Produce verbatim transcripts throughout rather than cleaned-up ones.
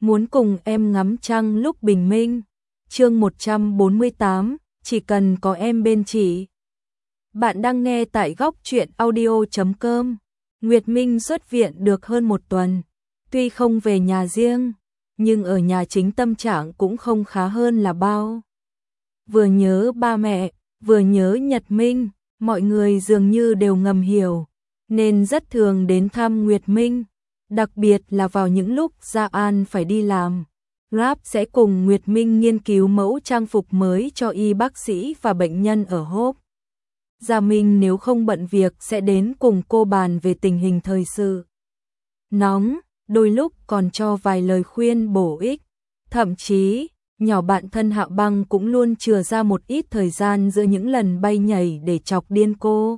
muốn cùng em ngắm trăng lúc bình minh. Chương một trăm bốn mươi tám, chỉ cần có em bên chị. Bạn đang nghe tại góc truyện audio chấm com. Nguyệt Minh xuất viện được hơn một tuần, tuy không về nhà riêng, nhưng ở nhà chính tâm trạng cũng không khá hơn là bao. Vừa nhớ ba mẹ, vừa nhớ Nhật Minh, mọi người dường như đều ngầm hiểu, nên rất thường đến thăm Nguyệt Minh, đặc biệt là vào những lúc Gia An phải đi làm. Rap sẽ cùng Nguyệt Minh nghiên cứu mẫu trang phục mới cho y bác sĩ và bệnh nhân ở Hốp. Gia Minh nếu không bận việc sẽ đến cùng cô bàn về tình hình thời sự nóng, đôi lúc còn cho vài lời khuyên bổ ích. Thậm chí, nhỏ bạn thân Hạ Băng cũng luôn chừa ra một ít thời gian giữa những lần bay nhảy để chọc điên cô.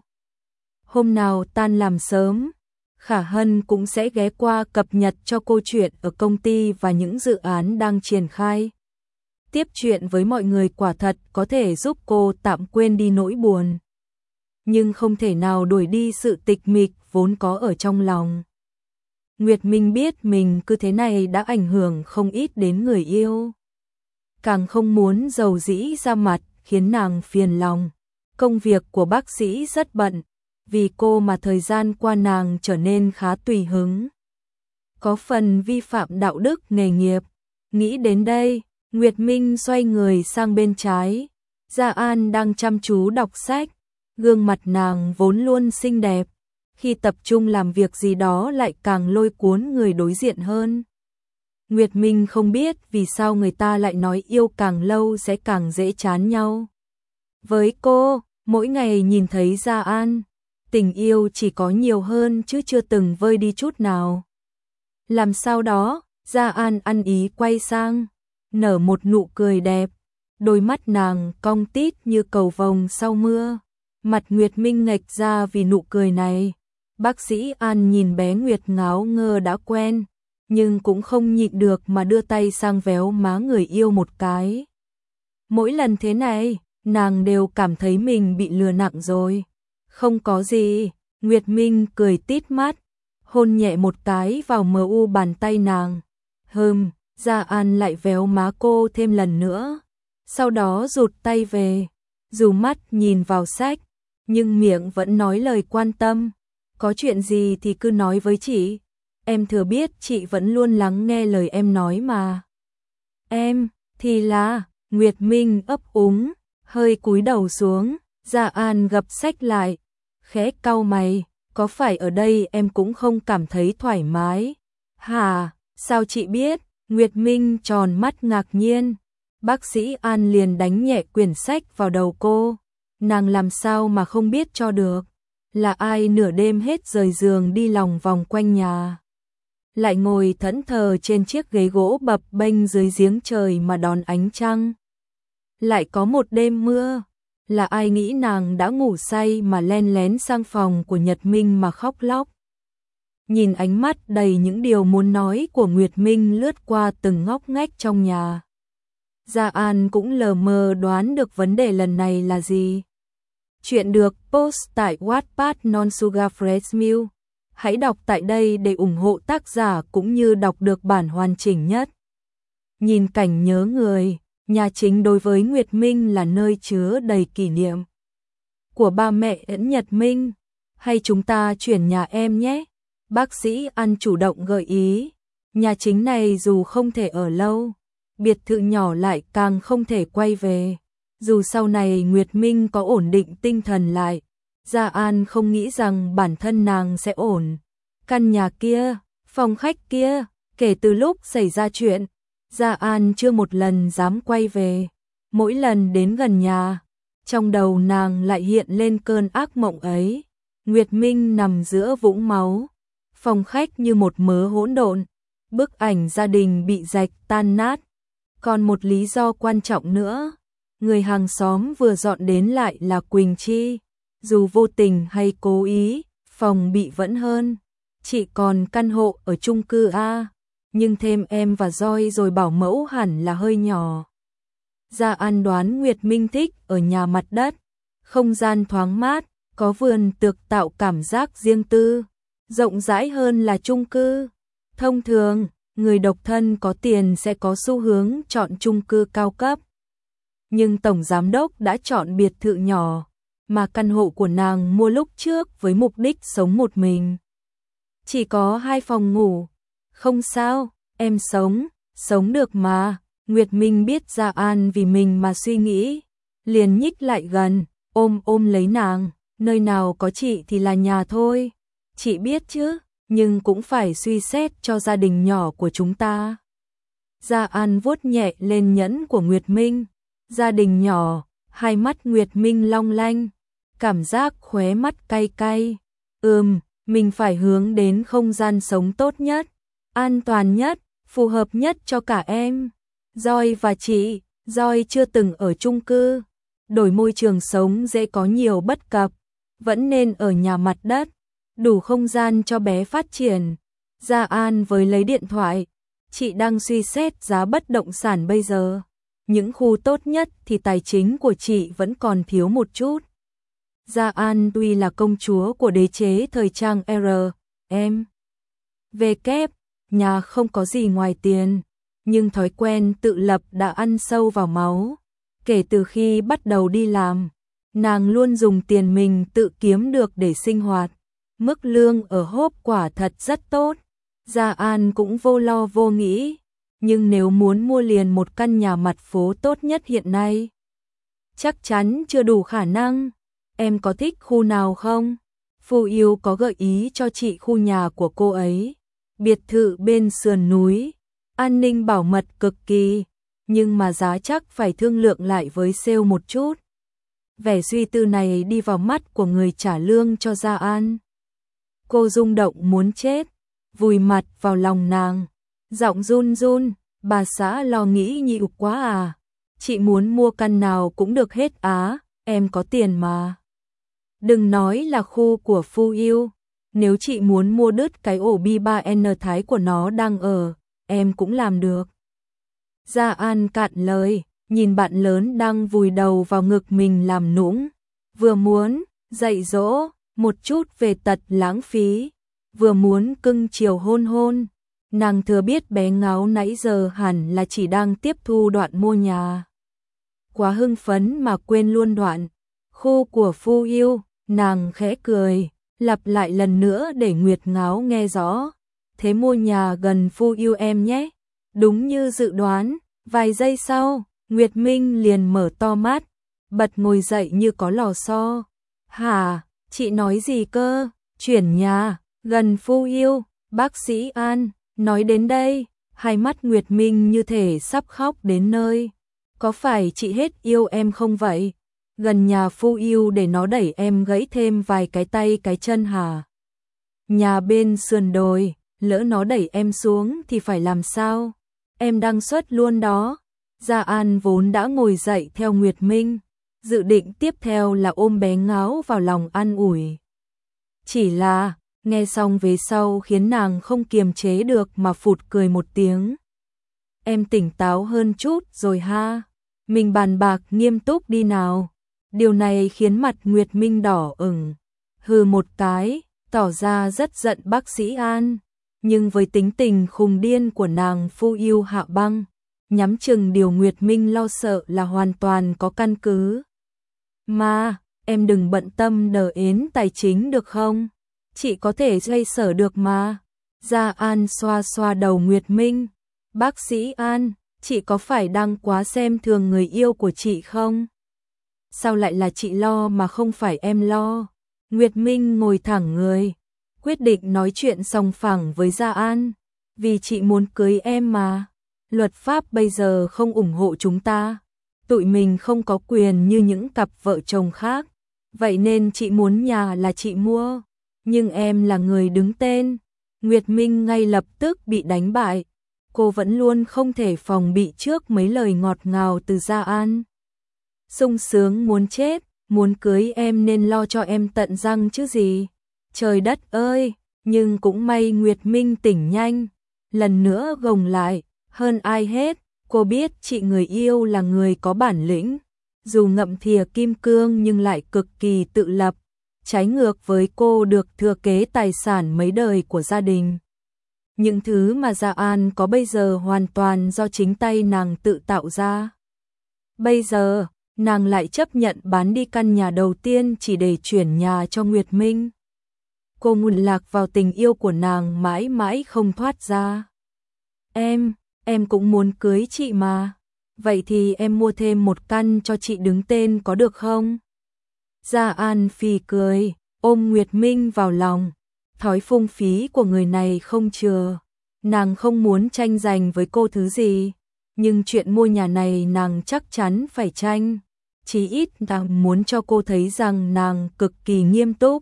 Hôm nào tan làm sớm, Khả Hân cũng sẽ ghé qua cập nhật cho cô chuyện ở công ty và những dự án đang triển khai. Tiếp chuyện với mọi người quả thật có thể giúp cô tạm quên đi nỗi buồn, nhưng không thể nào đuổi đi sự tịch mịch vốn có ở trong lòng. Nguyệt Minh biết mình cứ thế này đã ảnh hưởng không ít đến người yêu. Càng không muốn dầu dĩ ra mặt khiến nàng phiền lòng. Công việc của bác sĩ rất bận, vì cô mà thời gian qua nàng trở nên khá tùy hứng, có phần vi phạm đạo đức nghề nghiệp. Nghĩ đến đây, Nguyệt Minh xoay người sang bên trái. Gia An đang chăm chú đọc sách, gương mặt nàng vốn luôn xinh đẹp, khi tập trung làm việc gì đó lại càng lôi cuốn người đối diện hơn. Nguyệt Minh không biết vì sao người ta lại nói yêu càng lâu sẽ càng dễ chán nhau. Với cô, mỗi ngày nhìn thấy Gia An, tình yêu chỉ có nhiều hơn chứ chưa từng vơi đi chút nào. Làm sao đó, Gia An ăn ý quay sang, nở một nụ cười đẹp, đôi mắt nàng cong tít như cầu vồng sau mưa. Mặt Nguyệt Minh nghệch ra vì nụ cười này. Bác sĩ An nhìn bé Nguyệt ngáo ngơ đã quen, nhưng cũng không nhịn được mà đưa tay sang véo má người yêu một cái. Mỗi lần thế này, nàng đều cảm thấy mình bị lừa nặng rồi. Không có gì, Nguyệt Minh cười tít mắt, hôn nhẹ một cái vào mờ u bàn tay nàng. Hừm, Gia An lại véo má cô thêm lần nữa, sau đó rụt tay về, dù mắt nhìn vào sách, nhưng miệng vẫn nói lời quan tâm. Có chuyện gì thì cứ nói với chị, em thừa biết chị vẫn luôn lắng nghe lời em nói mà. Em, thì là, Nguyệt Minh ấp úng, hơi cúi đầu xuống. Gia An gập sách lại, khẽ cau mày, có phải ở đây em cũng không cảm thấy thoải mái? Hả, sao chị biết? Nguyệt Minh tròn mắt ngạc nhiên. Bác sĩ An liền đánh nhẹ quyển sách vào đầu cô. Nàng làm sao mà không biết cho được? Là ai nửa đêm hết rời giường đi lòng vòng quanh nhà, lại ngồi thẫn thờ trên chiếc ghế gỗ bập bênh dưới giếng trời mà đón ánh trăng? Lại có một đêm mưa, là ai nghĩ nàng đã ngủ say mà len lén sang phòng của Nhật Minh mà khóc lóc? Nhìn ánh mắt đầy những điều muốn nói của Nguyệt Minh lướt qua từng ngóc ngách trong nhà, Gia An cũng lờ mờ đoán được vấn đề lần này là gì. Chuyện được post tại Wattpad Non Sugar Fresh Milk. Hãy đọc tại đây để ủng hộ tác giả cũng như đọc được bản hoàn chỉnh nhất. Nhìn cảnh nhớ người, nhà chính đối với Nguyệt Minh là nơi chứa đầy kỷ niệm của ba mẹ ẩn Nhật Minh. Hay chúng ta chuyển nhà em nhé? Bác sĩ An chủ động gợi ý. Nhà chính này dù không thể ở lâu, biệt thự nhỏ lại càng không thể quay về. Dù sau này Nguyệt Minh có ổn định tinh thần lại, Gia An không nghĩ rằng bản thân nàng sẽ ổn. Căn nhà kia, phòng khách kia, kể từ lúc xảy ra chuyện, Gia An chưa một lần dám quay về. Mỗi lần đến gần nhà, trong đầu nàng lại hiện lên cơn ác mộng ấy. Nguyệt Minh nằm giữa vũng máu, phòng khách như một mớ hỗn độn, bức ảnh gia đình bị rạch tan nát. Còn một lý do quan trọng nữa, người hàng xóm vừa dọn đến lại là Quỳnh Chi. Dù vô tình hay cố ý, phòng bị vẫn hơn. Chị còn căn hộ ở chung cư A, nhưng thêm em và Joy rồi bảo mẫu hẳn là hơi nhỏ. Gia An đoán Nguyệt Minh thích ở nhà mặt đất, không gian thoáng mát, có vườn tược tạo cảm giác riêng tư, rộng rãi hơn là chung cư. Thông thường, người độc thân có tiền sẽ có xu hướng chọn chung cư cao cấp. Nhưng tổng giám đốc đã chọn biệt thự nhỏ, mà căn hộ của nàng mua lúc trước với mục đích sống một mình. Chỉ có hai phòng ngủ. Không sao, em sống, sống được mà. Nguyệt Minh biết Gia An vì mình mà suy nghĩ, liền nhích lại gần, ôm ôm lấy nàng, nơi nào có chị thì là nhà thôi. Chị biết chứ, nhưng cũng phải suy xét cho gia đình nhỏ của chúng ta. Gia An vuốt nhẹ lên nhẫn của Nguyệt Minh. Gia đình nhỏ, hai mắt Nguyệt Minh long lanh, cảm giác khóe mắt cay cay. Ừm, mình phải hướng đến không gian sống tốt nhất, an toàn nhất, phù hợp nhất cho cả em. Joy và chị, Joy chưa từng ở chung cư, đổi môi trường sống dễ có nhiều bất cập, vẫn nên ở nhà mặt đất, đủ không gian cho bé phát triển. Gia An với lấy điện thoại, chị đang suy xét giá bất động sản bây giờ. Những khu tốt nhất thì tài chính của chị vẫn còn thiếu một chút. Gia An tuy là công chúa của đế chế thời trang R, em. Về kép, nhà không có gì ngoài tiền, nhưng thói quen tự lập đã ăn sâu vào máu. Kể từ khi bắt đầu đi làm, nàng luôn dùng tiền mình tự kiếm được để sinh hoạt. Mức lương ở Hốp quả thật rất tốt. Gia An cũng vô lo vô nghĩ. Nhưng nếu muốn mua liền một căn nhà mặt phố tốt nhất hiện nay, chắc chắn chưa đủ khả năng. Em có thích khu nào không? Phu Yêu có gợi ý cho chị khu nhà của cô ấy. Biệt thự bên sườn núi, an ninh bảo mật cực kỳ, nhưng mà giá chắc phải thương lượng lại với sale một chút. Vẻ suy tư này đi vào mắt của người trả lương cho Gia An. Cô rung động muốn chết, vùi mặt vào lòng nàng. Giọng run run, bà xã lo nghĩ nhịu quá à. Chị muốn mua căn nào cũng được hết á, em có tiền mà. Đừng nói là khu của Phu Yêu, nếu chị muốn mua đứt cái ổ B ba N Thái của nó đang ở, em cũng làm được. Gia An cạn lời, nhìn bạn lớn đang vùi đầu vào ngực mình làm nũng. Vừa muốn dạy dỗ một chút về tật lãng phí, vừa muốn cưng chiều hôn hôn. Nàng thừa biết bé Ngáo nãy giờ hẳn là chỉ đang tiếp thu đoạn mua nhà. Quá hưng phấn mà quên luôn đoạn khu của Phu Yêu, nàng khẽ cười, lặp lại lần nữa để Nguyệt Ngáo nghe rõ. Thế mua nhà gần Phu Yêu em nhé. Đúng như dự đoán, vài giây sau, Nguyệt Minh liền mở to mắt, bật ngồi dậy như có lò xo. Hả, chị nói gì cơ? Chuyển nhà, gần Phu Yêu, bác sĩ An. Nói đến đây, hai mắt Nguyệt Minh như thể sắp khóc đến nơi. Có phải chị hết yêu em không vậy? Gần nhà Phu Yêu để nó đẩy em gãy thêm vài cái tay cái chân hả? Nhà bên sườn đồi, lỡ nó đẩy em xuống thì phải làm sao? Em đang xuất luôn đó. Gia An vốn đã ngồi dậy theo Nguyệt Minh, dự định tiếp theo là ôm bé Ngáo vào lòng an ủi. Chỉ là, nghe xong về sau khiến nàng không kiềm chế được mà phụt cười một tiếng. Em tỉnh táo hơn chút rồi ha, mình bàn bạc nghiêm túc đi nào. Điều này khiến mặt Nguyệt Minh đỏ ửng, hừ một cái, tỏ ra rất giận bác sĩ An. Nhưng với tính tình khùng điên của nàng Phu Yêu Hạ Băng, nhắm chừng điều Nguyệt Minh lo sợ là hoàn toàn có căn cứ. Mà, em đừng bận tâm đờ ến tài chính được không? Chị có thể dây sở được mà. Gia An xoa xoa đầu Nguyệt Minh. Bác sĩ An, chị có phải đang quá xem thường người yêu của chị không? Sao lại là chị lo mà không phải em lo? Nguyệt Minh ngồi thẳng người, quyết định nói chuyện sòng phẳng với Gia An. Vì chị muốn cưới em mà. Luật pháp bây giờ không ủng hộ chúng ta. Tụi mình không có quyền như những cặp vợ chồng khác. Vậy nên chị muốn nhà là chị mua. Nhưng em là người đứng tên. Nguyệt Minh ngay lập tức bị đánh bại. Cô vẫn luôn không thể phòng bị trước mấy lời ngọt ngào từ Gia An. Sung sướng muốn chết, muốn cưới em nên lo cho em tận răng chứ gì. Trời đất ơi, nhưng cũng may Nguyệt Minh tỉnh nhanh. Lần nữa gồng lại, hơn ai hết, cô biết chị người yêu là người có bản lĩnh. Dù ngậm thìa kim cương nhưng lại cực kỳ tự lập. Trái ngược với cô được thừa kế tài sản mấy đời của gia đình. Những thứ mà Gia An có bây giờ hoàn toàn do chính tay nàng tự tạo ra. Bây giờ, nàng lại chấp nhận bán đi căn nhà đầu tiên chỉ để chuyển nhà cho Nguyệt Minh. Cô ngùn lạc vào tình yêu của nàng mãi mãi không thoát ra. Em, em cũng muốn cưới chị mà. Vậy thì em mua thêm một căn cho chị đứng tên có được không? Gia An phì cười, ôm Nguyệt Minh vào lòng. Thói phung phí của người này không chừa. Nàng không muốn tranh giành với cô thứ gì. Nhưng chuyện mua nhà này nàng chắc chắn phải tranh. Chí ít nàng muốn cho cô thấy rằng nàng cực kỳ nghiêm túc.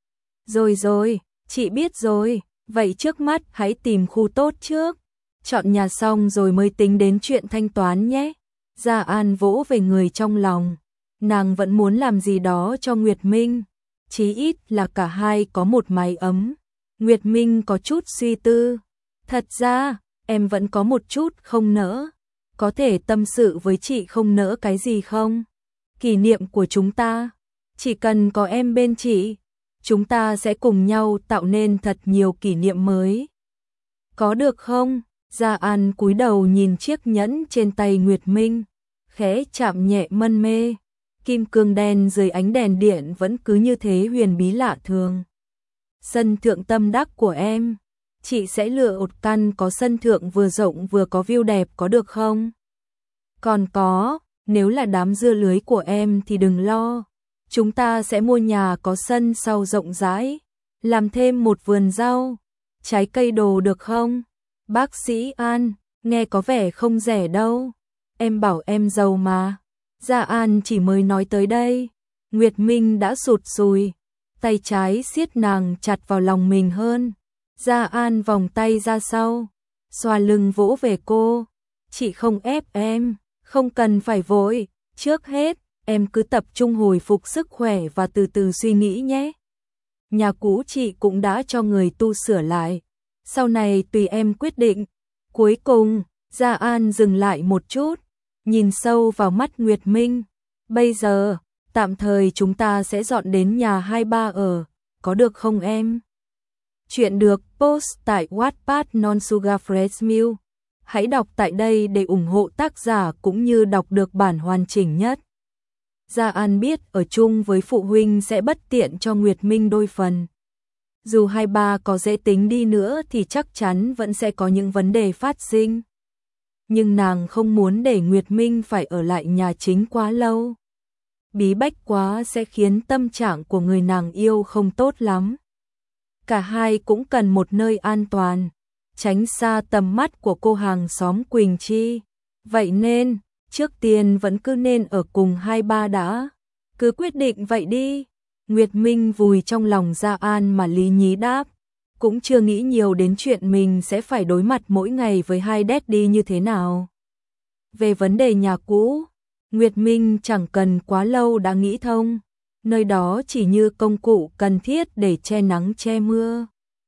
Rồi rồi, chị biết rồi. Vậy trước mắt hãy tìm khu tốt trước. Chọn nhà xong rồi mới tính đến chuyện thanh toán nhé. Gia An vỗ về người trong lòng. Nàng vẫn muốn làm gì đó cho Nguyệt Minh. Chí ít là cả hai có một mái ấm. Nguyệt Minh có chút suy tư. Thật ra, em vẫn có một chút không nỡ. Có thể tâm sự với chị không nỡ cái gì không? Kỷ niệm của chúng ta. Chỉ cần có em bên chị, chúng ta sẽ cùng nhau tạo nên thật nhiều kỷ niệm mới. Có được không? Gia An cúi đầu nhìn chiếc nhẫn trên tay Nguyệt Minh, khẽ chạm nhẹ mân mê. Kim cương đen dưới ánh đèn điện vẫn cứ như thế huyền bí lạ thường. Sân thượng tâm đắc của em, chị sẽ lựa một căn có sân thượng vừa rộng vừa có view đẹp có được không? Còn có, nếu là đám dưa lưới của em thì đừng lo. Chúng ta sẽ mua nhà có sân sau rộng rãi, làm thêm một vườn rau, trái cây đồ được không? Bác sĩ An, nghe có vẻ không rẻ đâu. Em bảo em giàu mà. Gia An chỉ mới nói tới đây, Nguyệt Minh đã sụt sùi, tay trái siết nàng chặt vào lòng mình hơn. Gia An vòng tay ra sau, xoa lưng vỗ về cô. Chị không ép em, không cần phải vội. Trước hết, em cứ tập trung hồi phục sức khỏe và từ từ suy nghĩ nhé. Nhà cũ chị cũng đã cho người tu sửa lại. Sau này tùy em quyết định. Cuối cùng, Gia An dừng lại một chút, nhìn sâu vào mắt Nguyệt Minh. Bây giờ, tạm thời chúng ta sẽ dọn đến nhà hai ba ở, có được không em? Chuyện được post tại Wattpad Non Sugar Fresh Milk. Hãy đọc tại đây để ủng hộ tác giả cũng như đọc được bản hoàn chỉnh nhất. Gia An biết ở chung với phụ huynh sẽ bất tiện cho Nguyệt Minh đôi phần. Dù hai ba có dễ tính đi nữa thì chắc chắn vẫn sẽ có những vấn đề phát sinh. Nhưng nàng không muốn để Nguyệt Minh phải ở lại nhà chính quá lâu. Bí bách quá sẽ khiến tâm trạng của người nàng yêu không tốt lắm. Cả hai cũng cần một nơi an toàn, tránh xa tầm mắt của cô hàng xóm Quỳnh Chi. Vậy nên, trước tiên vẫn cứ nên ở cùng hai ba đã. Cứ quyết định vậy đi. Nguyệt Minh vùi trong lòng Gia An mà lý nhí đáp. Cũng chưa nghĩ nhiều đến chuyện mình sẽ phải đối mặt mỗi ngày với hai daddy như thế nào. Về vấn đề nhà cũ, Nguyệt Minh chẳng cần quá lâu đã nghĩ thông. Nơi đó chỉ như công cụ cần thiết để che nắng che mưa.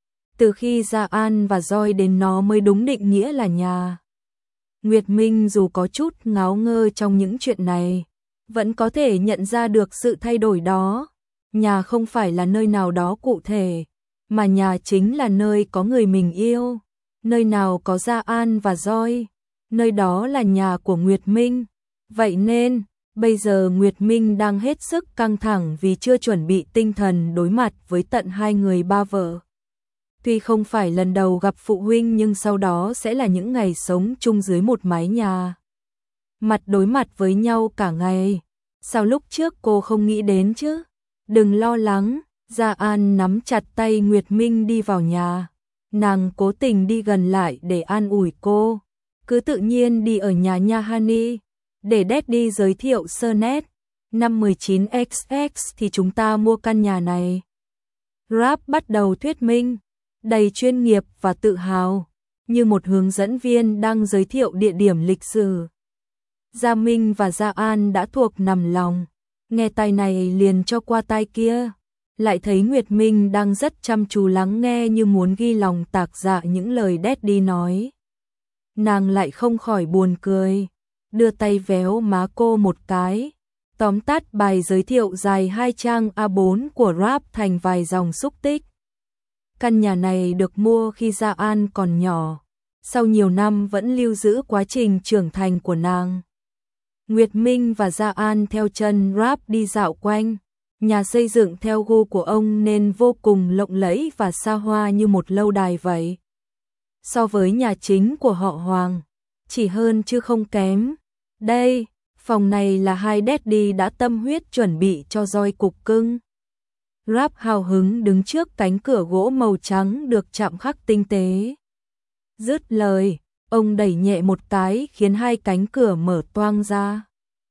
Từ khi Gia An và Joy đến nó mới đúng định nghĩa là nhà. Nguyệt Minh dù có chút ngáo ngơ trong những chuyện này, vẫn có thể nhận ra được sự thay đổi đó. Nhà không phải là nơi nào đó cụ thể, mà nhà chính là nơi có người mình yêu. Nơi nào có Gia An và Joy, nơi đó là nhà của Nguyệt Minh. Vậy nên, bây giờ Nguyệt Minh đang hết sức căng thẳng vì chưa chuẩn bị tinh thần đối mặt với tận hai người ba vợ. Tuy không phải lần đầu gặp phụ huynh nhưng sau đó sẽ là những ngày sống chung dưới một mái nhà. Mặt đối mặt với nhau cả ngày. Sao lúc trước cô không nghĩ đến chứ? Đừng lo lắng, Gia An nắm chặt tay Nguyệt Minh đi vào nhà. Nàng cố tình đi gần lại để an ủi cô. Cứ tự nhiên đi ở nhà nha Honey. Để Daddy giới thiệu sơ nét. Năm mười chín xx thì chúng ta mua căn nhà này. Rap bắt đầu thuyết minh, đầy chuyên nghiệp và tự hào, như một hướng dẫn viên đang giới thiệu địa điểm lịch sử. Gia Minh và Gia An đã thuộc nằm lòng, nghe tai này liền cho qua tai kia, lại thấy Nguyệt Minh đang rất chăm chú lắng nghe như muốn ghi lòng tạc dạ những lời Daddy nói. Nàng lại không khỏi buồn cười, đưa tay véo má cô một cái, tóm tắt bài giới thiệu dài hai trang A bốn của Rap thành vài dòng xúc tích. Căn nhà này được mua khi Gia An còn nhỏ, sau nhiều năm vẫn lưu giữ quá trình trưởng thành của nàng. Nguyệt Minh và Gia An theo chân Rap đi dạo quanh, nhà xây dựng theo gu của ông nên vô cùng lộng lẫy và xa hoa như một lâu đài vậy. So với nhà chính của họ Hoàng, chỉ hơn chứ không kém. Đây, phòng này là hai daddy đã tâm huyết chuẩn bị cho roi cục cưng. Rap hào hứng đứng trước cánh cửa gỗ màu trắng được chạm khắc tinh tế. Dứt lời, ông đẩy nhẹ một cái khiến hai cánh cửa mở toang ra.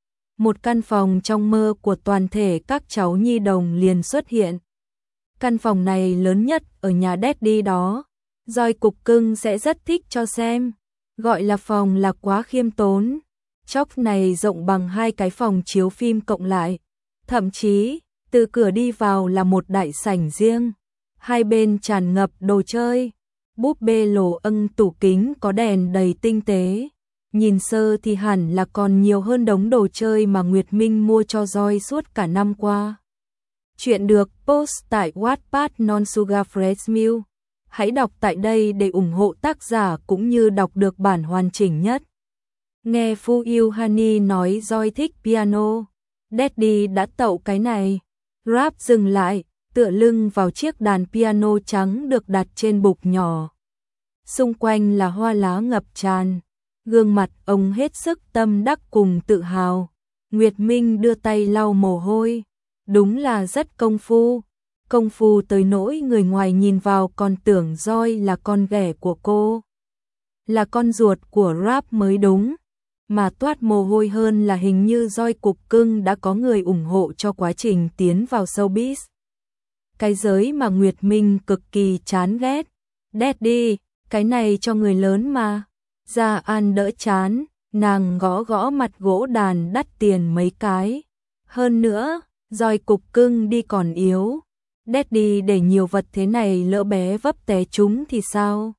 Một căn phòng trong mơ của toàn thể các cháu nhi đồng liền xuất hiện. Căn phòng này lớn nhất ở nhà daddy đó, roi cục cưng sẽ rất thích cho xem. Gọi là phòng là quá khiêm tốn. Chóc này rộng bằng hai cái phòng chiếu phim cộng lại. Thậm chí, từ cửa đi vào là một đại sảnh riêng. Hai bên tràn ngập đồ chơi. Búp bê lồ âng, tủ kính có đèn đầy tinh tế. Nhìn sơ thì hẳn là còn nhiều hơn đống đồ chơi mà Nguyệt Minh mua cho roi suốt cả năm qua. Chuyện được post tại Wattpad Non Sugar Fresh Milk. Hãy đọc tại đây để ủng hộ tác giả cũng như đọc được bản hoàn chỉnh nhất. Nghe Fu Yêu Honey nói roi thích piano. Daddy đã tậu cái này. Rap dừng lại, tựa lưng vào chiếc đàn piano trắng được đặt trên bục nhỏ. Xung quanh là hoa lá ngập tràn. Gương mặt ông hết sức tâm đắc cùng tự hào. Nguyệt Minh đưa tay lau mồ hôi. Đúng là rất công phu. Công phu tới nỗi người ngoài nhìn vào còn tưởng roi là con ghẻ của cô. Là con ruột của Rap mới đúng. Mà toát mồ hôi hơn là hình như roi cục cưng đã có người ủng hộ cho quá trình tiến vào showbiz. Cái giới mà Nguyệt Minh cực kỳ chán ghét. Daddy, cái này cho người lớn mà. Gia An đỡ chán, nàng gõ gõ mặt gỗ đàn đắt tiền mấy cái. Hơn nữa, roi cục cưng đi còn yếu. Daddy để nhiều vật thế này lỡ bé vấp té chúng thì sao?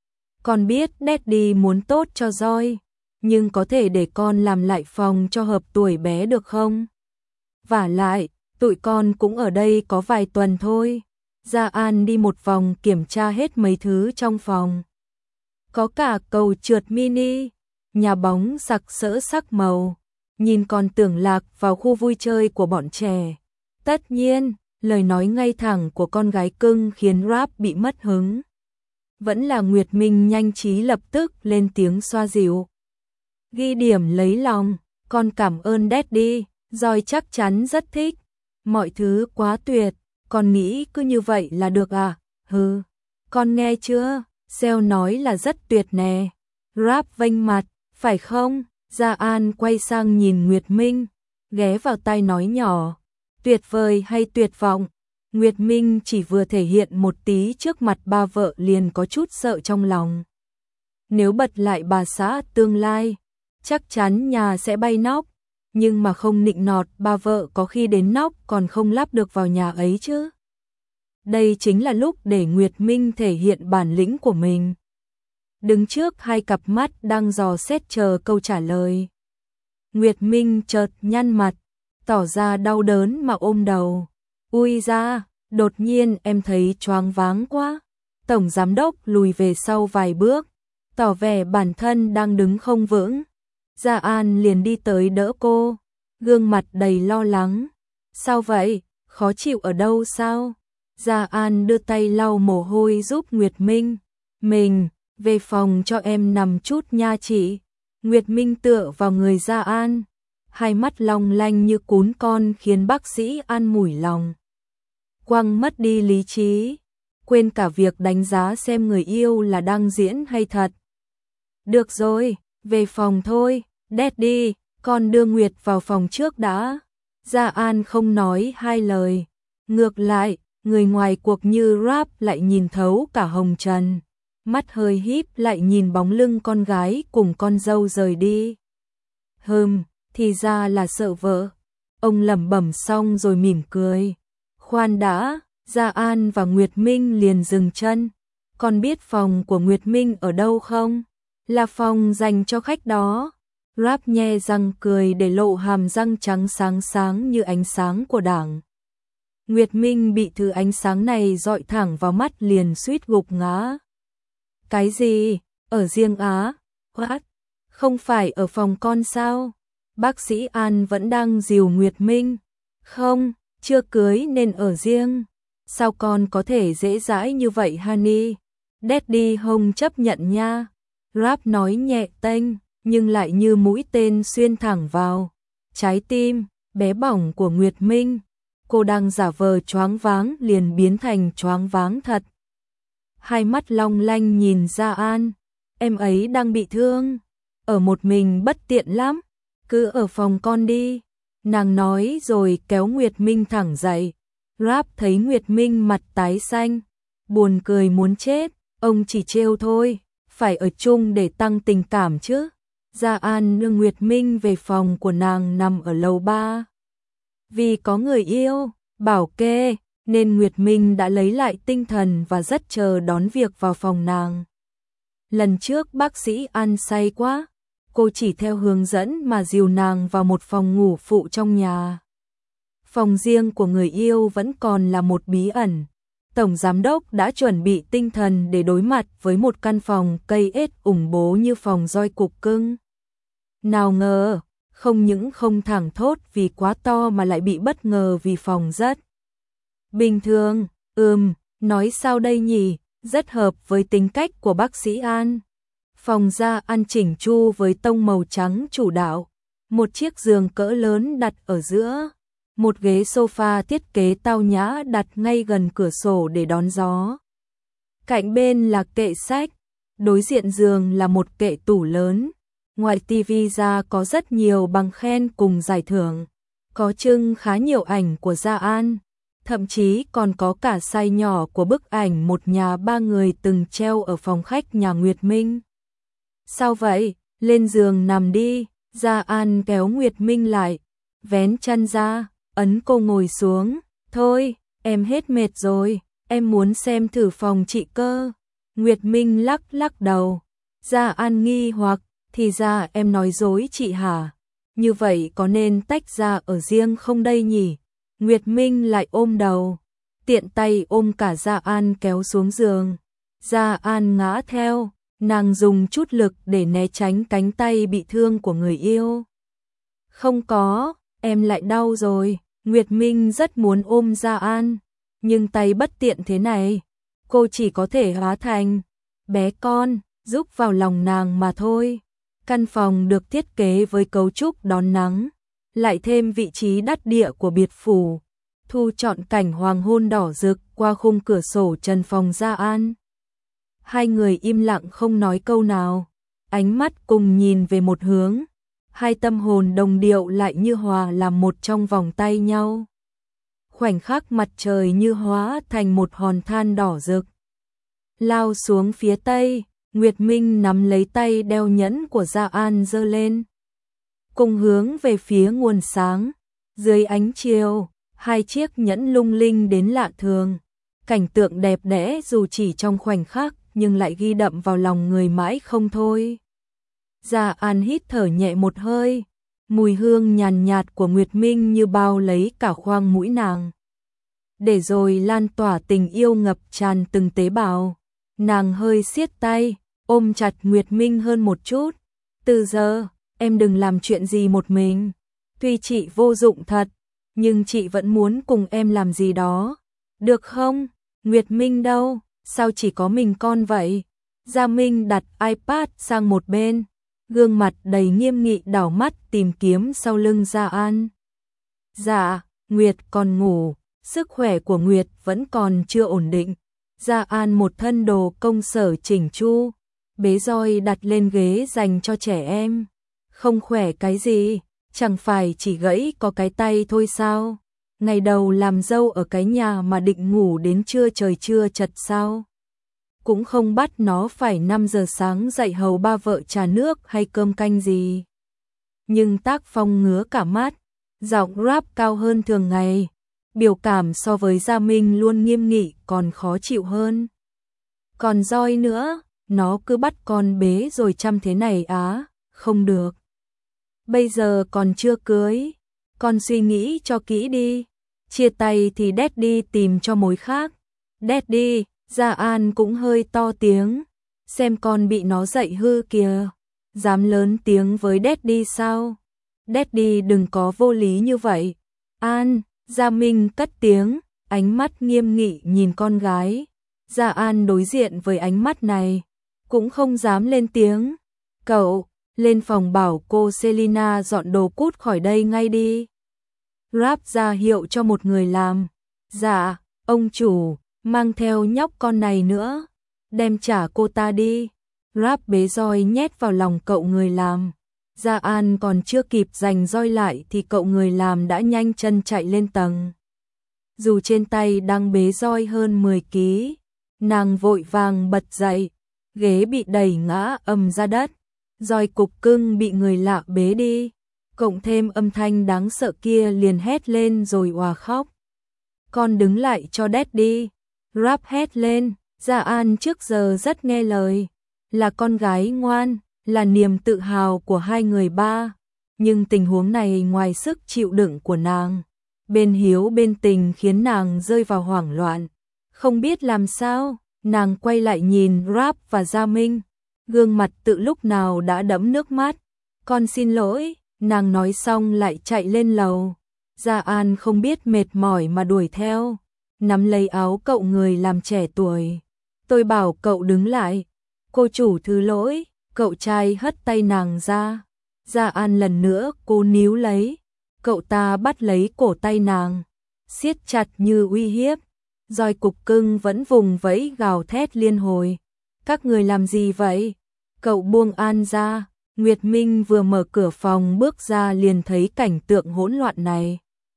Con biết Daddy muốn tốt cho roi, nhưng có thể để con làm lại phòng cho hợp tuổi bé được không? Vả lại, tụi con cũng ở đây có vài tuần thôi. Gia An đi một vòng kiểm tra hết mấy thứ trong phòng. Có cả cầu trượt mini, nhà bóng sặc sỡ sắc màu, nhìn còn tưởng lạc vào khu vui chơi của bọn trẻ. Tất nhiên, lời nói ngay thẳng của con gái cưng khiến Rap bị mất hứng. Vẫn là Nguyệt Minh nhanh trí lập tức lên tiếng xoa dịu. Ghi điểm lấy lòng, con cảm ơn Daddy, roi chắc chắn rất thích. Mọi thứ quá tuyệt, con nghĩ cứ như vậy là được à? Hừ, con nghe chưa? Sale nói là rất tuyệt nè. Rap vênh mặt, phải không? Gia An quay sang nhìn Nguyệt Minh, ghé vào tai nói nhỏ. Tuyệt vời hay tuyệt vọng? Nguyệt Minh chỉ vừa thể hiện một tí trước mặt ba vợ liền có chút sợ trong lòng. Nếu bật lại bà xã tương lai, chắc chắn nhà sẽ bay nóc. Nhưng mà không nịnh nọt, ba vợ có khi đến nóc còn không lắp được vào nhà ấy chứ. Đây chính là lúc để Nguyệt Minh thể hiện bản lĩnh của mình. Đứng trước hai cặp mắt đang dò xét chờ câu trả lời. Nguyệt Minh chợt nhăn mặt, tỏ ra đau đớn mà ôm đầu. Ui da, đột nhiên em thấy choáng váng quá. Tổng giám đốc lùi về sau vài bước, tỏ vẻ bản thân đang đứng không vững. Gia An liền đi tới đỡ cô, gương mặt đầy lo lắng. Sao vậy, khó chịu ở đâu sao? Gia An đưa tay lau mồ hôi giúp Nguyệt Minh. Mình, về phòng cho em nằm chút nha chị. Nguyệt Minh tựa vào người Gia An, hai mắt long lanh như cún con khiến bác sĩ an mủi lòng. Quang mất đi lý trí, quên cả việc đánh giá xem người yêu là đang diễn hay thật. Được rồi, về phòng thôi, Daddy, con đưa Nguyệt vào phòng trước đã. Gia An không nói hai lời. Ngược lại, người ngoài cuộc như Rap lại nhìn thấu cả hồng trần. Mắt hơi híp lại nhìn bóng lưng con gái cùng con dâu rời đi. Hừm, thì ra là sợ vợ. Ông lẩm bẩm xong rồi mỉm cười. Khoan đã, Gia An và Nguyệt Minh liền dừng chân. Con biết phòng của Nguyệt Minh ở đâu không? Là phòng dành cho khách đó. Rap nhe răng cười để lộ hàm răng trắng sáng sáng như ánh sáng của đảng. Nguyệt Minh bị thứ ánh sáng này dọi thẳng vào mắt liền suýt gục ngã. Cái gì? Ở riêng á? What? Không phải ở phòng con sao? Bác sĩ An vẫn đang dìu Nguyệt Minh. Không, chưa cưới nên ở riêng. Sao con có thể dễ dãi như vậy honey? Daddy không chấp nhận nha. Rap nói nhẹ tênh, nhưng lại như mũi tên xuyên thẳng vào trái tim bé bỏng của Nguyệt Minh. Cô đang giả vờ choáng váng liền biến thành choáng váng thật. Hai mắt long lanh nhìn Gia An. Em ấy đang bị thương. Ở một mình bất tiện lắm. Cứ ở phòng con đi. Nàng nói rồi kéo Nguyệt Minh thẳng dậy. Rap thấy Nguyệt Minh mặt tái xanh. Buồn cười muốn chết. Ông chỉ trêu thôi. Phải ở chung để tăng tình cảm chứ. Gia An đưa Nguyệt Minh về phòng của nàng nằm ở lầu ba. Vì có người yêu, bảo kê, nên Nguyệt Minh đã lấy lại tinh thần và rất chờ đón việc vào phòng nàng. Lần trước bác sĩ An say quá, cô chỉ theo hướng dẫn mà dìu nàng vào một phòng ngủ phụ trong nhà. Phòng riêng của người yêu vẫn còn là một bí ẩn. Tổng giám đốc đã chuẩn bị tinh thần để đối mặt với một căn phòng cây ết ủng bố như phòng roi cục cưng. Nào ngờ, không những không thẳng thốt vì quá to mà lại bị bất ngờ vì phòng rất bình thường. Ừm, nói sao đây nhỉ, rất hợp với tính cách của bác sĩ An. Phòng Gia An chỉnh chu với tông màu trắng chủ đạo, một chiếc giường cỡ lớn đặt ở giữa, một ghế sofa thiết kế tao nhã đặt ngay gần cửa sổ để đón gió. Cạnh bên là kệ sách, đối diện giường là một kệ tủ lớn. Ngoài tivi ra có rất nhiều bằng khen cùng giải thưởng, có trưng khá nhiều ảnh của Gia An, thậm chí còn có cả size nhỏ của bức ảnh một nhà ba người từng treo ở phòng khách nhà Nguyệt Minh. Sao vậy? Lên giường nằm đi. Gia An kéo Nguyệt Minh lại, vén chân ra, ấn cô ngồi xuống. Thôi, em hết mệt rồi, em muốn xem thử phòng chị cơ. Nguyệt Minh lắc lắc đầu. Gia An nghi hoặc, thì ra em nói dối chị hả? Như vậy có nên tách ra ở riêng không đây nhỉ? Nguyệt Minh lại ôm đầu, tiện tay ôm cả Gia An kéo xuống giường. Gia An ngã theo, nàng dùng chút lực để né tránh cánh tay bị thương của người yêu. Không có, em lại đau rồi. Nguyệt Minh rất muốn ôm Gia An, nhưng tay bất tiện thế này, cô chỉ có thể hóa thành bé con, giúp vào lòng nàng mà thôi. Căn phòng được thiết kế với cấu trúc đón nắng, lại thêm vị trí đắc địa của biệt phủ, thu trọn cảnh hoàng hôn đỏ rực qua khung cửa sổ trần phòng Gia An. Hai người im lặng không nói câu nào, ánh mắt cùng nhìn về một hướng, hai tâm hồn đồng điệu lại như hòa làm một trong vòng tay nhau. Khoảnh khắc mặt trời như hóa thành một hòn than đỏ rực, lao xuống phía tây. Nguyệt Minh nắm lấy tay đeo nhẫn của Gia An giơ lên, cùng hướng về phía nguồn sáng. Dưới ánh chiều, hai chiếc nhẫn lung linh đến lạ thường. Cảnh tượng đẹp đẽ dù chỉ trong khoảnh khắc nhưng lại ghi đậm vào lòng người mãi không thôi. Gia An hít thở nhẹ một hơi, mùi hương nhàn nhạt của Nguyệt Minh như bao lấy cả khoang mũi nàng, để rồi lan tỏa tình yêu ngập tràn từng tế bào. Nàng hơi siết tay, ôm chặt Nguyệt Minh hơn một chút. Từ giờ, em đừng làm chuyện gì một mình. Tuy chị vô dụng thật, nhưng chị vẫn muốn cùng em làm gì đó. Được không? Nguyệt Minh đâu? Sao chỉ có mình con vậy? Gia Minh đặt iPad sang một bên, gương mặt đầy nghiêm nghị đảo mắt tìm kiếm sau lưng Gia An. Dạ, Nguyệt còn ngủ, sức khỏe của Nguyệt vẫn còn chưa ổn định. Gia An một thân đồ công sở chỉnh chu, bế roi đặt lên ghế dành cho trẻ em. Không khỏe cái gì, chẳng phải chỉ gãy có cái tay thôi sao? Ngày đầu làm dâu ở cái nhà mà định ngủ đến trưa trời chưa chật sao? Cũng không bắt nó phải năm giờ sáng dậy hầu ba vợ trà nước hay cơm canh gì. Nhưng tác phong ngứa cả mắt, giọng rap cao hơn thường ngày. Biểu cảm so với Gia Minh luôn nghiêm nghị còn khó chịu hơn. Còn roi nữa, nó cứ bắt con bế rồi chăm thế này á, không được. Bây giờ còn chưa cưới, con suy nghĩ cho kỹ đi. Chia tay thì Daddy tìm cho mối khác. Daddy, Gia An cũng hơi to tiếng. Xem con bị nó dạy hư kìa. Dám lớn tiếng với Daddy sao? Daddy đừng có vô lý như vậy. An, Gia Minh cất tiếng, ánh mắt nghiêm nghị nhìn con gái. Gia An đối diện với ánh mắt này, cũng không dám lên tiếng. Cậu, lên phòng bảo cô Selina dọn đồ cút khỏi đây ngay đi. Rap ra hiệu cho một người làm. Dạ, ông chủ, mang theo nhóc con này nữa. Đem trả cô ta đi. Rap bế roi nhét vào lòng cậu người làm. Gia An còn chưa kịp giành roi lại thì cậu người làm đã nhanh chân chạy lên tầng. Dù trên tay đang bế roi hơn mười ki lô gam, nàng vội vàng bật dậy, ghế bị đẩy ngã ầm ra đất, roi cục cưng bị người lạ bế đi, cộng thêm âm thanh đáng sợ kia liền hét lên rồi òa khóc. Con đứng lại cho Daddy, Rap hét lên. Gia An trước giờ rất nghe lời, là con gái ngoan, là niềm tự hào của hai người ba, nhưng tình huống này ngoài sức chịu đựng của nàng. Bên hiếu bên tình khiến nàng rơi vào hoảng loạn, không biết làm sao. Nàng quay lại nhìn Rap và Gia Minh, gương mặt tự lúc nào đã đẫm nước mắt. Con xin lỗi, nàng nói xong lại chạy lên lầu. Gia An không biết mệt mỏi mà đuổi theo, nắm lấy áo cậu người làm trẻ tuổi. Tôi bảo cậu đứng lại. Cô chủ thứ lỗi. Cậu trai hất tay nàng ra. Gia An lần nữa cô níu lấy. Cậu ta bắt lấy cổ tay nàng, siết chặt như uy hiếp. Roi cục cưng vẫn vùng vẫy gào thét liên hồi. Các người làm gì vậy? Cậu buông An ra. Nguyệt Minh vừa mở cửa phòng bước ra liền thấy cảnh tượng hỗn loạn này.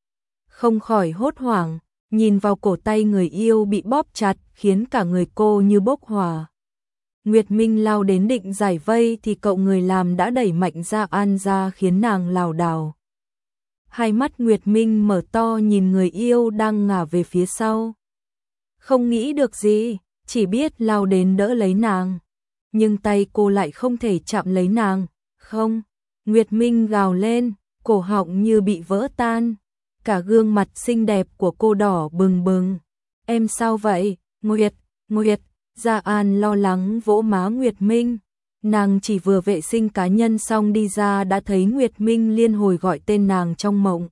Không khỏi hốt hoảng, nhìn vào cổ tay người yêu bị bóp chặt khiến cả người cô như bốc hỏa. Nguyệt Minh lao đến định giải vây thì cậu người làm đã đẩy mạnh Gia An ra khiến nàng lảo đảo. Hai mắt Nguyệt Minh mở to nhìn người yêu đang ngả về phía sau. Không nghĩ được gì, chỉ biết lao đến đỡ lấy nàng. Nhưng tay cô lại không thể chạm lấy nàng. Không, Nguyệt Minh gào lên, cổ họng như bị vỡ tan. Cả gương mặt xinh đẹp của cô đỏ bừng bừng. Em sao vậy? Nguyệt, Nguyệt. Gia An lo lắng vỗ má Nguyệt Minh. Nàng chỉ vừa vệ sinh cá nhân xong đi ra đã thấy Nguyệt Minh liên hồi gọi tên nàng trong mộng.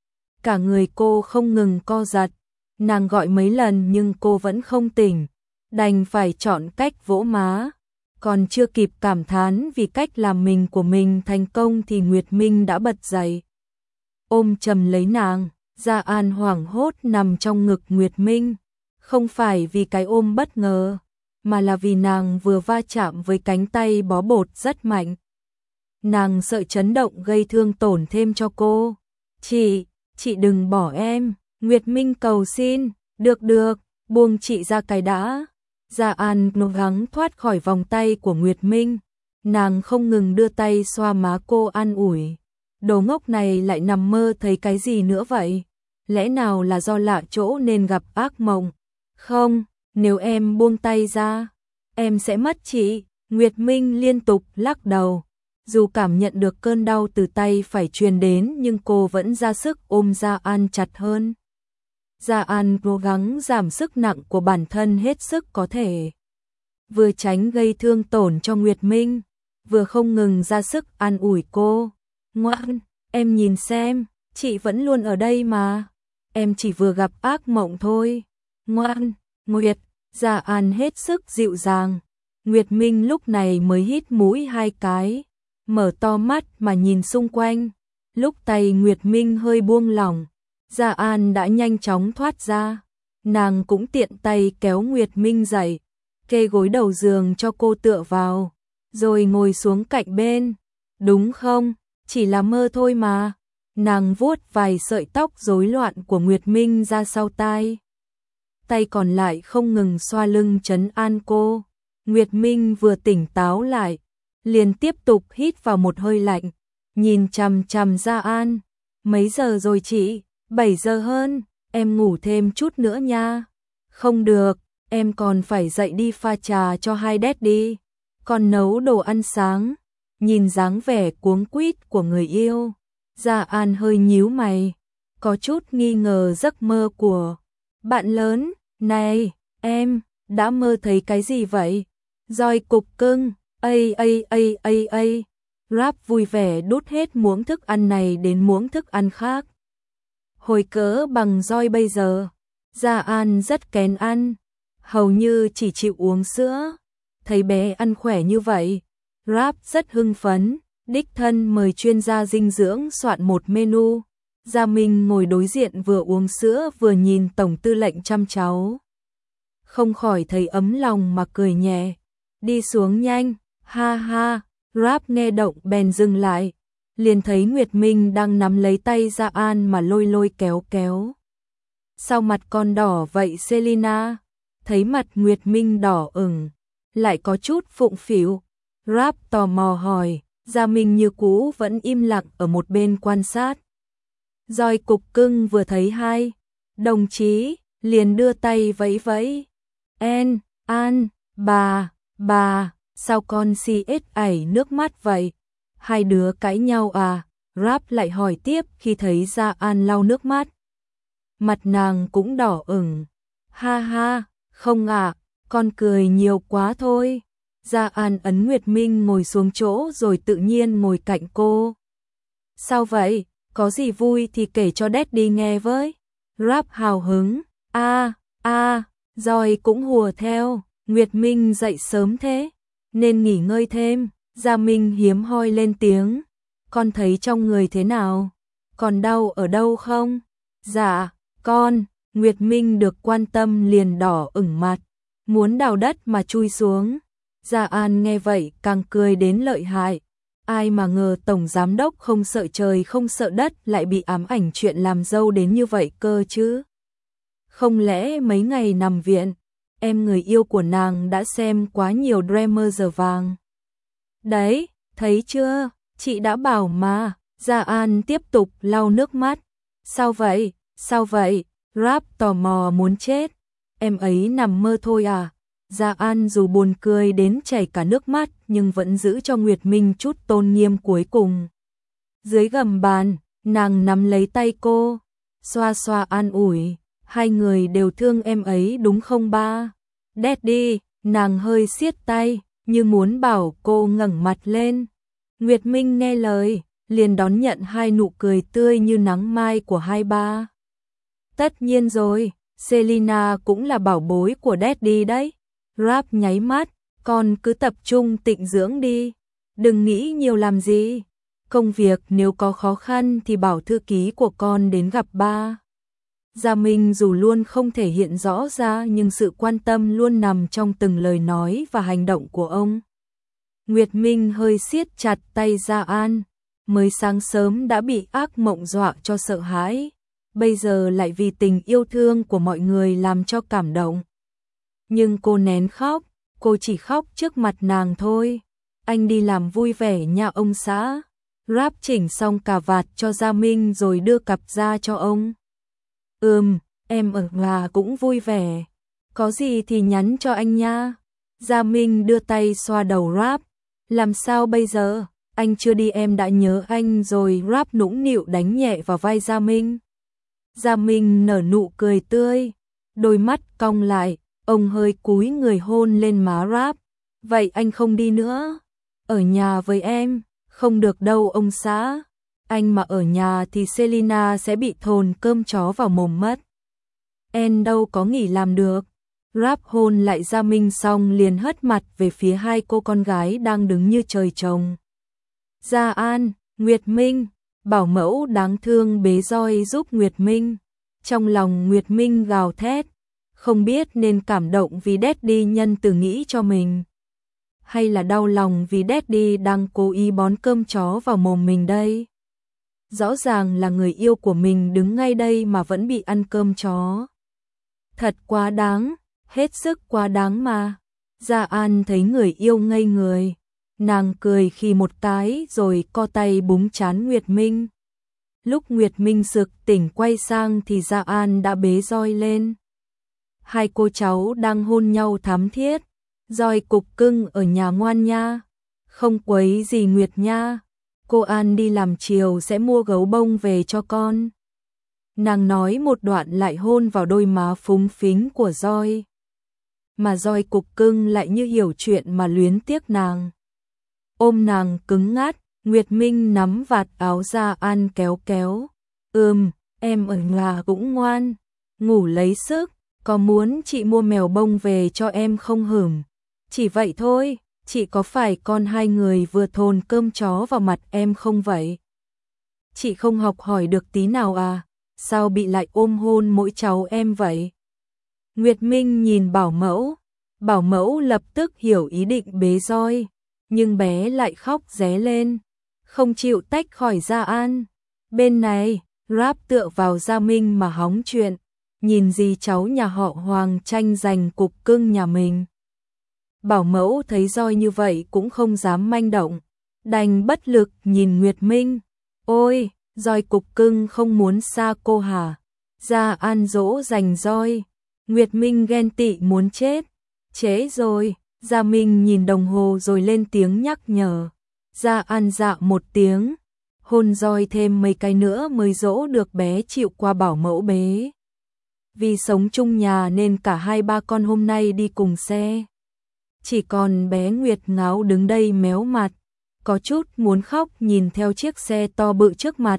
Cả người cô không ngừng co giật. Nàng gọi mấy lần nhưng cô vẫn không tỉnh, đành phải chọn cách vỗ má. Còn chưa kịp cảm thán vì cách làm mình của mình thành công thì Nguyệt Minh đã bật dậy, ôm chầm lấy nàng. Gia An hoảng hốt nằm trong ngực Nguyệt Minh, không phải vì cái ôm bất ngờ, mà là vì nàng vừa va chạm với cánh tay bó bột rất mạnh. Nàng sợ chấn động gây thương tổn thêm cho cô. Chị, chị đừng bỏ em. Nguyệt Minh cầu xin. Được được, buông chị ra cái đã. Gia An cố gắng thoát khỏi vòng tay của Nguyệt Minh. Nàng không ngừng đưa tay xoa má cô an ủi. Đồ ngốc này lại nằm mơ thấy cái gì nữa vậy? Lẽ nào là do lạ chỗ nên gặp ác mộng? Không, nếu em buông tay ra, em sẽ mất chị. Nguyệt Minh liên tục lắc đầu. Dù cảm nhận được cơn đau từ tay phải truyền đến nhưng cô vẫn ra sức ôm Gia An chặt hơn. Gia An cố gắng giảm sức nặng của bản thân hết sức có thể, vừa tránh gây thương tổn cho Nguyệt Minh, vừa không ngừng ra sức an ủi cô. Ngoan, em nhìn xem, chị vẫn luôn ở đây mà. Em chỉ vừa gặp ác mộng thôi. Ngoan, Nguyệt. Gia An hết sức dịu dàng. Nguyệt Minh lúc này mới hít mũi hai cái, mở to mắt mà nhìn xung quanh. Lúc tay Nguyệt Minh hơi buông lỏng, Gia An đã nhanh chóng thoát ra. Nàng cũng tiện tay kéo Nguyệt Minh dậy, kê gối đầu giường cho cô tựa vào, rồi ngồi xuống cạnh bên. Đúng không? Chỉ là mơ thôi mà. Nàng vuốt vài sợi tóc rối loạn của Nguyệt Minh ra sau tai, tay còn lại không ngừng xoa lưng trấn an cô. Nguyệt Minh vừa tỉnh táo lại, liền tiếp tục hít vào một hơi lạnh, nhìn chằm chằm Gia An. Mấy giờ rồi chị? Bảy giờ hơn, em ngủ thêm chút nữa nha. Không được, em còn phải dậy đi pha trà cho hai Daddy, còn nấu đồ ăn sáng. Nhìn dáng vẻ cuống quýt của người yêu, Gia An hơi nhíu mày. có chút nghi ngờ giấc mơ của bạn lớn. Này, em, đã mơ thấy cái gì vậy? Roi cục cưng, ây ây ây ây ây. Rap vui vẻ đút hết muỗng thức ăn này đến muỗng thức ăn khác. Hồi cỡ bằng Roi bây giờ, Gia An rất kén ăn, hầu như chỉ chịu uống sữa. Thấy bé ăn khỏe như vậy, Rap rất hưng phấn, đích thân mời chuyên gia dinh dưỡng soạn một menu. Gia Minh ngồi đối diện vừa uống sữa vừa nhìn tổng tư lệnh chăm cháu. Không khỏi thấy ấm lòng mà cười nhẹ. Đi xuống nhanh, ha ha. Rap nghe động bèn dừng lại, liền thấy Nguyệt Minh đang nắm lấy tay Gia An mà lôi lôi kéo kéo. Sao mặt con đỏ vậy Selina? Thấy mặt Nguyệt Minh đỏ ửng, lại có chút phụng phịu. Rap tò mò hỏi, Gia Minh như cũ vẫn im lặng ở một bên quan sát. Roi cục cưng vừa thấy hai đồng chí, liền đưa tay vẫy vẫy. En, An, bà, bà, sao con si ết ảy nước mắt vậy? Hai đứa cãi nhau à? Rap lại hỏi tiếp khi thấy Gia An lau nước mắt. Mặt nàng cũng đỏ ửng. Ha ha, không ạ, con cười nhiều quá thôi. Gia An ấn Nguyệt Minh ngồi xuống chỗ rồi tự nhiên ngồi cạnh cô. Sao vậy? Có gì vui thì kể cho Daddy nghe với. Rap hào hứng. A, a, Roi cũng hùa theo. Nguyệt Minh dậy sớm thế, nên nghỉ ngơi thêm. Gia Minh hiếm hoi lên tiếng. Con thấy trong người thế nào? Còn đau ở đâu không? Dạ, con. Nguyệt Minh được quan tâm liền đỏ ửng mặt, muốn đào đất mà chui xuống. Gia An nghe vậy càng cười đến lợi hại. Ai mà ngờ tổng giám đốc không sợ trời không sợ đất lại bị ám ảnh chuyện làm dâu đến như vậy cơ chứ. Không lẽ mấy ngày nằm viện, em người yêu của nàng đã xem quá nhiều drama giờ vàng. Đấy, thấy chưa, chị đã bảo mà. Gia An tiếp tục lau nước mắt. Sao vậy, sao vậy? Rap tò mò muốn chết. Em ấy nằm mơ thôi à? Gia An dù buồn cười đến chảy cả nước mắt nhưng vẫn giữ cho Nguyệt Minh chút tôn nghiêm cuối cùng. Dưới gầm bàn, nàng nắm lấy tay cô, xoa xoa an ủi. Hai người đều thương em ấy đúng không ba? Daddy, nàng hơi siết tay, như muốn bảo cô ngẩng mặt lên. Nguyệt Minh nghe lời, liền đón nhận hai nụ cười tươi như nắng mai của hai ba. Tất nhiên rồi, Selina cũng là bảo bối của Daddy đấy. Rap nháy mắt, con cứ tập trung tịnh dưỡng đi, đừng nghĩ nhiều làm gì. Công việc nếu có khó khăn thì bảo thư ký của con đến gặp ba. Gia Minh dù luôn không thể hiện rõ ra nhưng sự quan tâm luôn nằm trong từng lời nói và hành động của ông. Nguyệt Minh hơi siết chặt tay Gia An, mới sáng sớm đã bị ác mộng dọa cho sợ hãi, bây giờ lại vì tình yêu thương của mọi người làm cho cảm động. Nhưng cô nén khóc, cô chỉ khóc trước mặt nàng thôi. Anh đi làm vui vẻ nha ông xã. Rap chỉnh xong cà vạt cho Gia Minh rồi đưa cặp ra cho ông. Ừm, em ở nhà cũng vui vẻ. Có gì thì nhắn cho anh nha. Gia Minh đưa tay xoa đầu Rap. Làm sao bây giờ? Anh chưa đi em đã nhớ anh rồi. Rap nũng nịu đánh nhẹ vào vai Gia Minh. Gia Minh nở nụ cười tươi, đôi mắt cong lại, ông hơi cúi người hôn lên má Rap. Vậy anh không đi nữa? Ở nhà với em, không được đâu ông xã. Anh mà ở nhà thì Selina sẽ bị thồn cơm chó vào mồm mất. Em đâu có nghỉ làm được. Rap hôn lại Gia Minh xong liền hất mặt về phía hai cô con gái đang đứng như trời trồng. Gia An, Nguyệt Minh, bảo mẫu đáng thương bế roi giúp Nguyệt Minh. Trong lòng Nguyệt Minh gào thét, không biết nên cảm động vì Daddy nhân từ nghĩ cho mình, hay là đau lòng vì Daddy đang cố ý bón cơm chó vào mồm mình đây. Rõ ràng là người yêu của mình đứng ngay đây mà vẫn bị ăn cơm chó. Thật quá đáng, hết sức quá đáng mà. Gia An thấy người yêu ngây người, nàng cười khi một cái rồi co tay búng trán Nguyệt Minh. Lúc Nguyệt Minh sực tỉnh quay sang thì Gia An đã bế roi lên. Hai cô cháu đang hôn nhau thắm thiết. Roi cục cưng ở nhà ngoan nha, không quấy gì Nguyệt nha. Cô An đi làm chiều sẽ mua gấu bông về cho con. Nàng nói một đoạn lại hôn vào đôi má phúng phính của Roi. Mà Roi cục cưng lại như hiểu chuyện mà luyến tiếc nàng. Ôm nàng cứng ngắt, Nguyệt Minh nắm vạt áo Gia An kéo kéo. Ừm, em ở nhà cũng ngoan, ngủ lấy sức, có muốn chị mua mèo bông về cho em không hửm? Chỉ vậy thôi, chị có phải con hai người vừa thồn cơm chó vào mặt em không vậy? Chị không học hỏi được tí nào à? Sao bị lại ôm hôn mỗi cháu em vậy? Nguyệt Minh nhìn bảo mẫu, bảo mẫu lập tức hiểu ý định bế Roi, nhưng bé lại khóc ré lên, không chịu tách khỏi Gia An. Bên này, Rap tựa vào Gia Minh mà hóng chuyện, nhìn gì cháu nhà họ Hoàng tranh giành cục cưng nhà mình. Bảo mẫu thấy Roi như vậy cũng không dám manh động, đành bất lực nhìn Nguyệt Minh. Ôi, Roi cục cưng không muốn xa cô hả? Gia An dỗ dành Roi. Nguyệt Minh ghen tị muốn chết. Trễ rồi, Gia Minh nhìn đồng hồ rồi lên tiếng nhắc nhở. Gia An dạ một tiếng, hôn Roi thêm mấy cái nữa mới dỗ được bé chịu qua bảo mẫu bế. Vì sống chung nhà nên cả hai ba con hôm nay đi cùng xe. Chỉ còn bé Nguyệt Ngáo đứng đây méo mặt, có chút muốn khóc nhìn theo chiếc xe to bự trước mặt.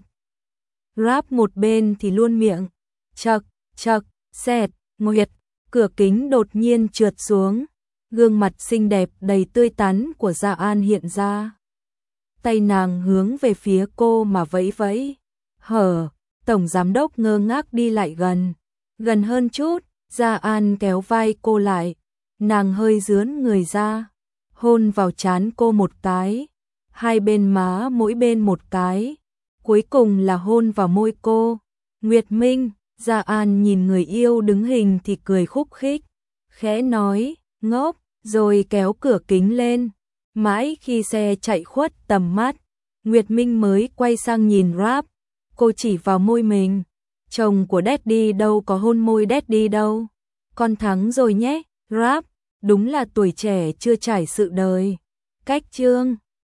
Rap một bên thì luôn miệng, chậc, chậc, xẹt, Nguyệt, cửa kính đột nhiên trượt xuống, gương mặt xinh đẹp đầy tươi tắn của Gia An hiện ra. Tay nàng hướng về phía cô mà vẫy vẫy. Hở, tổng giám đốc ngơ ngác đi lại gần, gần hơn chút, Gia An kéo vai cô lại, nàng hơi dướn người ra, hôn vào trán cô một cái, hai bên má mỗi bên một cái, cuối cùng là hôn vào môi cô. Nguyệt Minh, Gia An nhìn người yêu đứng hình thì cười khúc khích, khẽ nói, ngốc, rồi kéo cửa kính lên. Mãi khi xe chạy khuất tầm mắt, Nguyệt Minh mới quay sang nhìn Rap, cô chỉ vào môi mình. Chồng của Daddy đâu có hôn môi Daddy đâu. Con thắng rồi nhé, Rap, đúng là tuổi trẻ chưa trải sự đời. Cách chương